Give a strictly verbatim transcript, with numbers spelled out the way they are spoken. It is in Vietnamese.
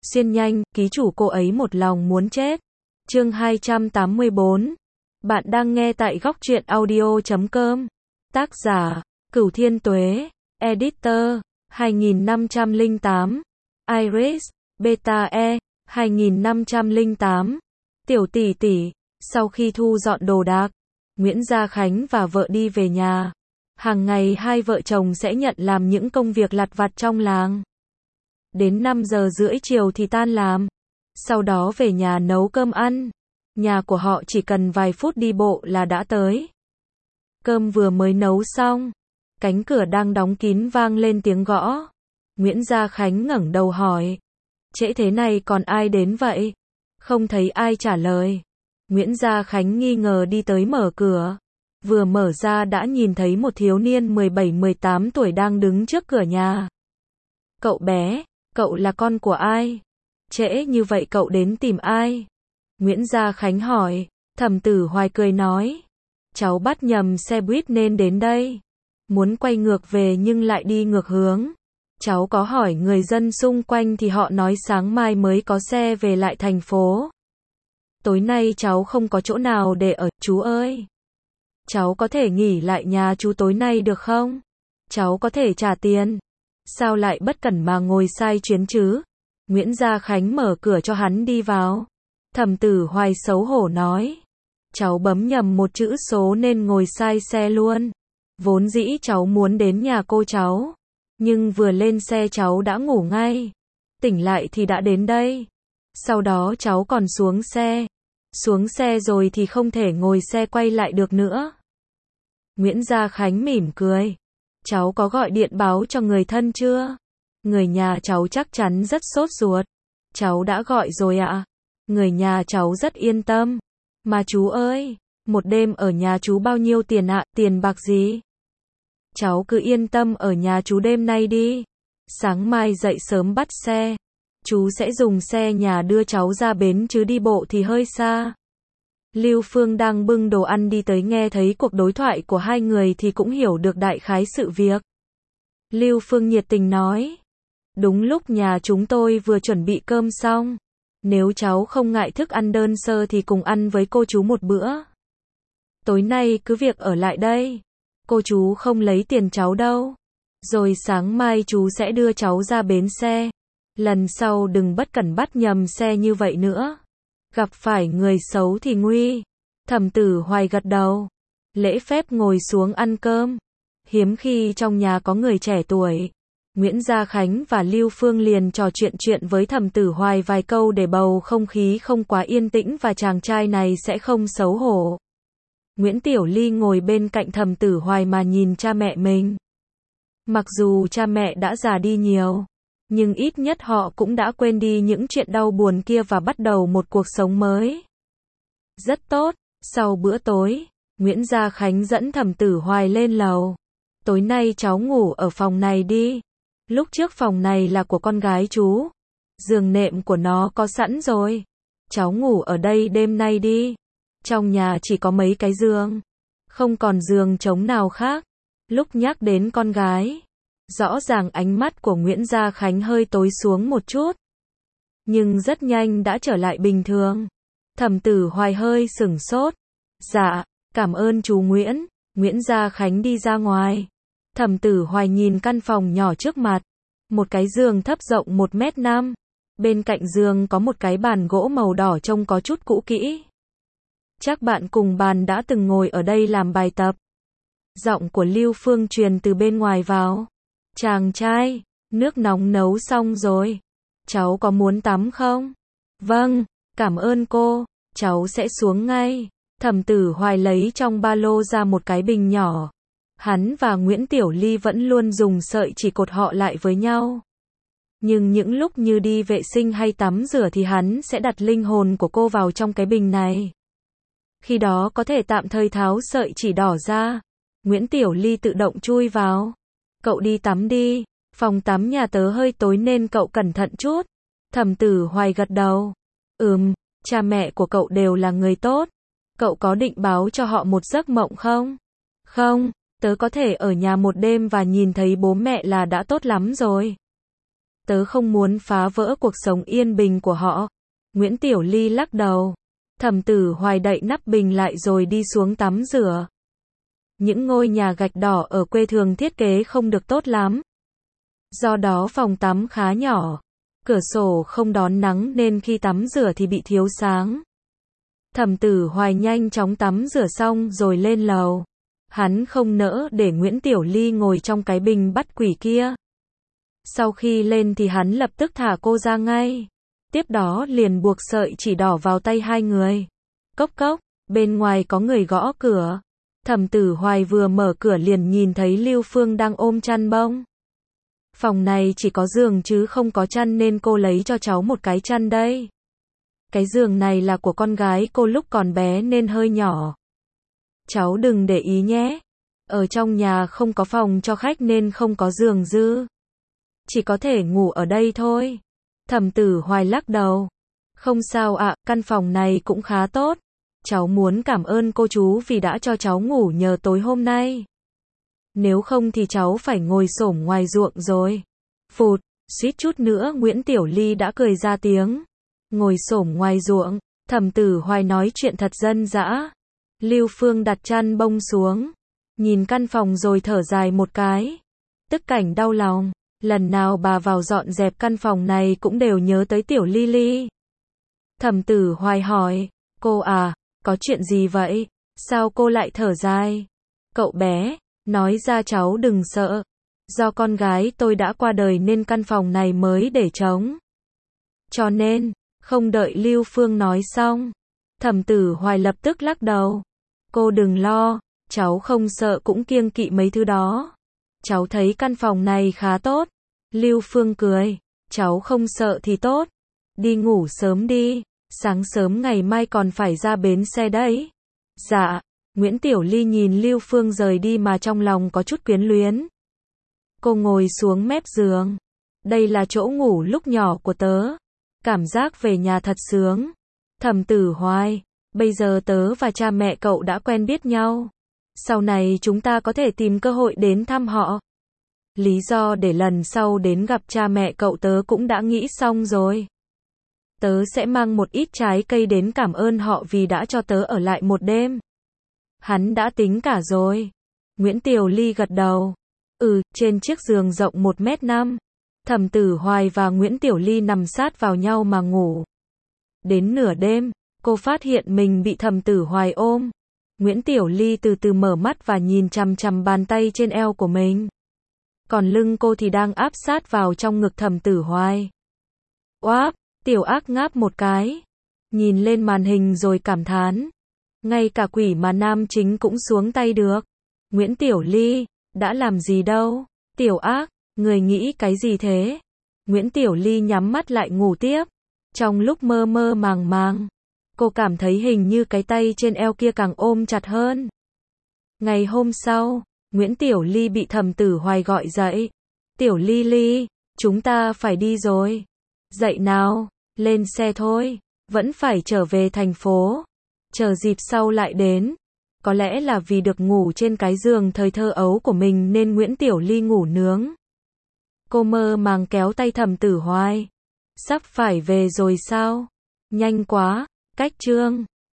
Xuyên nhanh, ký chủ cô ấy một lòng muốn chết. Chương hai trăm tám mươi tư. Bạn đang nghe tại góc truyện audio chấm com. Tác giả, Cửu Thiên Tuế. Editor, hai nghìn năm trăm lẻ tám. Iris, Beta E, hai nghìn năm trăm lẻ tám. Tiểu tỷ tỷ, sau khi thu dọn đồ đạc, Nguyễn Gia Khánh và vợ đi về nhà. Hàng ngày hai vợ chồng sẽ nhận làm những công việc lặt vặt trong làng. Đến năm giờ rưỡi chiều thì tan làm. Sau đó về nhà nấu cơm ăn. Nhà của họ chỉ cần vài phút đi bộ là đã tới. Cơm vừa mới nấu xong, cánh cửa đang đóng kín vang lên tiếng gõ. Nguyễn Gia Khánh ngẩng đầu hỏi, trễ thế này còn ai đến vậy? Không thấy ai trả lời. Nguyễn Gia Khánh nghi ngờ đi tới mở cửa. Vừa mở ra đã nhìn thấy một thiếu niên mười bảy mười tám tuổi đang đứng trước cửa nhà. Cậu bé, cậu là con của ai? Trễ như vậy cậu đến tìm ai? Nguyễn Gia Khánh hỏi. Thẩm Tử Hoài cười nói, cháu bắt nhầm xe buýt nên đến đây. Muốn quay ngược về nhưng lại đi ngược hướng. Cháu có hỏi người dân xung quanh thì họ nói sáng mai mới có xe về lại thành phố. Tối nay cháu không có chỗ nào để ở, chú ơi. Cháu có thể nghỉ lại nhà chú tối nay được không? Cháu có thể trả tiền. Sao lại bất cẩn mà ngồi sai chuyến chứ? Nguyễn Gia Khánh mở cửa cho hắn đi vào. Thẩm Tử Hoài xấu hổ nói, cháu bấm nhầm một chữ số nên ngồi sai xe luôn. Vốn dĩ cháu muốn đến nhà cô cháu, nhưng vừa lên xe cháu đã ngủ ngay. Tỉnh lại thì đã đến đây. Sau đó cháu còn xuống xe. Xuống xe rồi thì không thể ngồi xe quay lại được nữa. Nguyễn Gia Khánh mỉm cười. Cháu có gọi điện báo cho người thân chưa? Người nhà cháu chắc chắn rất sốt ruột. Cháu đã gọi rồi ạ. Người nhà cháu rất yên tâm. Mà chú ơi, một đêm ở nhà chú bao nhiêu tiền ạ? Tiền bạc gì? Cháu cứ yên tâm ở nhà chú đêm nay đi. Sáng mai dậy sớm bắt xe. Chú sẽ dùng xe nhà đưa cháu ra bến chứ đi bộ thì hơi xa. Lưu Phương đang bưng đồ ăn đi tới nghe thấy cuộc đối thoại của hai người thì cũng hiểu được đại khái sự việc. Lưu Phương nhiệt tình nói, đúng lúc nhà chúng tôi vừa chuẩn bị cơm xong. Nếu cháu không ngại thức ăn đơn sơ thì cùng ăn với cô chú một bữa. Tối nay cứ việc ở lại đây. Cô chú không lấy tiền cháu đâu. Rồi sáng mai chú sẽ đưa cháu ra bến xe. Lần sau đừng bất cẩn bắt nhầm xe như vậy nữa. Gặp phải người xấu thì nguy. Thẩm Tử Hoài gật đầu. Lễ phép ngồi xuống ăn cơm. Hiếm khi trong nhà có người trẻ tuổi. Nguyễn Gia Khánh và Lưu Phương liền trò chuyện chuyện với Thẩm Tử Hoài vài câu để bầu không khí không quá yên tĩnh và chàng trai này sẽ không xấu hổ. Nguyễn Tiểu Ly ngồi bên cạnh Thẩm Tử Hoài mà nhìn cha mẹ mình. Mặc dù cha mẹ đã già đi nhiều, nhưng ít nhất họ cũng đã quên đi những chuyện đau buồn kia và bắt đầu một cuộc sống mới. Rất tốt, sau bữa tối, Nguyễn Gia Khánh dẫn Thẩm Tử Hoài lên lầu. Tối nay cháu ngủ ở phòng này đi. Lúc trước phòng này là của con gái chú. Giường nệm của nó có sẵn rồi. Cháu ngủ ở đây đêm nay đi. Trong nhà chỉ có mấy cái giường. Không còn giường trống nào khác. Lúc nhắc đến con gái, rõ ràng ánh mắt của Nguyễn Gia Khánh hơi tối xuống một chút. Nhưng rất nhanh đã trở lại bình thường. Thẩm Tử Hoài hơi sửng sốt. Dạ, cảm ơn chú Nguyễn. Nguyễn Gia Khánh đi ra ngoài. Thẩm Tử Hoài nhìn căn phòng nhỏ trước mặt. Một cái giường thấp rộng một mét năm. Bên cạnh giường có một cái bàn gỗ màu đỏ trông có chút cũ kỹ. Chắc bạn cùng bàn đã từng ngồi ở đây làm bài tập. Giọng của Lưu Phương truyền từ bên ngoài vào. Chàng trai, nước nóng nấu xong rồi. Cháu có muốn tắm không? Vâng, cảm ơn cô. Cháu sẽ xuống ngay. Thẩm Tử Hoài lấy trong ba lô ra một cái bình nhỏ. Hắn và Nguyễn Tiểu Ly vẫn luôn dùng sợi chỉ cột họ lại với nhau. Nhưng những lúc như đi vệ sinh hay tắm rửa thì hắn sẽ đặt linh hồn của cô vào trong cái bình này. Khi đó có thể tạm thời tháo sợi chỉ đỏ ra. Nguyễn Tiểu Ly tự động chui vào. Cậu đi tắm đi. Phòng tắm nhà tớ hơi tối nên cậu cẩn thận chút. Thẩm Tử Hoài gật đầu. Ừm, cha mẹ của cậu đều là người tốt. Cậu có định báo cho họ một giấc mộng không? Không. Tớ có thể ở nhà một đêm và nhìn thấy bố mẹ là đã tốt lắm rồi. Tớ không muốn phá vỡ cuộc sống yên bình của họ. Nguyễn Tiểu Ly lắc đầu. Thẩm Tử Hoài đậy nắp bình lại rồi đi xuống tắm rửa. Những ngôi nhà gạch đỏ ở quê thường thiết kế không được tốt lắm. Do đó phòng tắm khá nhỏ. Cửa sổ không đón nắng nên khi tắm rửa thì bị thiếu sáng. Thẩm Tử Hoài nhanh chóng tắm rửa xong rồi lên lầu. Hắn không nỡ để Nguyễn Tiểu Ly ngồi trong cái bình bắt quỷ kia. Sau khi lên thì hắn lập tức thả cô ra ngay. Tiếp đó liền buộc sợi chỉ đỏ vào tay hai người. Cốc cốc, bên ngoài có người gõ cửa. Thẩm Tử Hoài vừa mở cửa liền nhìn thấy Lưu Phương đang ôm chăn bông. Phòng này chỉ có giường chứ không có chăn nên cô lấy cho cháu một cái chăn đây. Cái giường này là của con gái cô lúc còn bé nên hơi nhỏ. Cháu đừng để ý nhé. Ở trong nhà không có phòng cho khách nên không có giường dư. Chỉ có thể ngủ ở đây thôi. Thẩm Tử Hoài lắc đầu. Không sao ạ, căn phòng này cũng khá tốt. Cháu muốn cảm ơn cô chú vì đã cho cháu ngủ nhờ tối hôm nay. Nếu không thì cháu phải ngồi xổm ngoài ruộng rồi. Phụt, suýt chút nữa Nguyễn Tiểu Ly đã cười ra tiếng. Ngồi xổm ngoài ruộng, Thẩm Tử Hoài nói chuyện thật dân dã. Lưu Phương đặt chăn bông xuống, nhìn căn phòng rồi thở dài một cái. Tức cảnh đau lòng, lần nào bà vào dọn dẹp căn phòng này cũng đều nhớ tới Tiểu Ly Ly. Thẩm Tử Hoài hỏi, cô à, có chuyện gì vậy? Sao cô lại thở dài? Cậu bé, nói ra cháu đừng sợ. Do con gái tôi đã qua đời nên căn phòng này mới để trống. Cho nên, không đợi Lưu Phương nói xong, Thẩm Tử Hoài lập tức lắc đầu. Cô đừng lo, cháu không sợ cũng kiêng kỵ mấy thứ đó. Cháu thấy căn phòng này khá tốt. Lưu Phương cười, cháu không sợ thì tốt. Đi ngủ sớm đi, sáng sớm ngày mai còn phải ra bến xe đấy. Dạ, Nguyễn Tiểu Ly nhìn Lưu Phương rời đi mà trong lòng có chút quyến luyến. Cô ngồi xuống mép giường. Đây là chỗ ngủ lúc nhỏ của tớ. Cảm giác về nhà thật sướng. Thẩm Tử Hoài, bây giờ tớ và cha mẹ cậu đã quen biết nhau. Sau này chúng ta có thể tìm cơ hội đến thăm họ. Lý do để lần sau đến gặp cha mẹ cậu tớ cũng đã nghĩ xong rồi. Tớ sẽ mang một ít trái cây đến cảm ơn họ vì đã cho tớ ở lại một đêm. Hắn đã tính cả rồi. Nguyễn Tiểu Ly gật đầu. Ừ, trên chiếc giường rộng một mét năm. Thẩm Tử Hoài và Nguyễn Tiểu Ly nằm sát vào nhau mà ngủ. Đến nửa đêm, cô phát hiện mình bị Thẩm Tử Hoài ôm. Nguyễn Tiểu Ly từ từ mở mắt và nhìn chằm chằm bàn tay trên eo của mình. Còn lưng cô thì đang áp sát vào trong ngực Thẩm Tử Hoài. Oáp, Tiểu Ác ngáp một cái. Nhìn lên màn hình rồi cảm thán. Ngay cả quỷ mà nam chính cũng xuống tay được. Nguyễn Tiểu Ly, đã làm gì đâu. Tiểu Ác, người nghĩ cái gì thế? Nguyễn Tiểu Ly nhắm mắt lại ngủ tiếp. Trong lúc mơ mơ màng màng, cô cảm thấy hình như cái tay trên eo kia càng ôm chặt hơn. Ngày hôm sau, Nguyễn Tiểu Ly bị Thẩm Tử Hoài gọi dậy. Tiểu Ly Ly, chúng ta phải đi rồi. Dậy nào, lên xe thôi, vẫn phải trở về thành phố. Chờ dịp sau lại đến. Có lẽ là vì được ngủ trên cái giường thời thơ ấu của mình nên Nguyễn Tiểu Ly ngủ nướng. Cô mơ màng kéo tay Thẩm Tử Hoài. Sắp phải về rồi sao? Nhanh quá, cách chương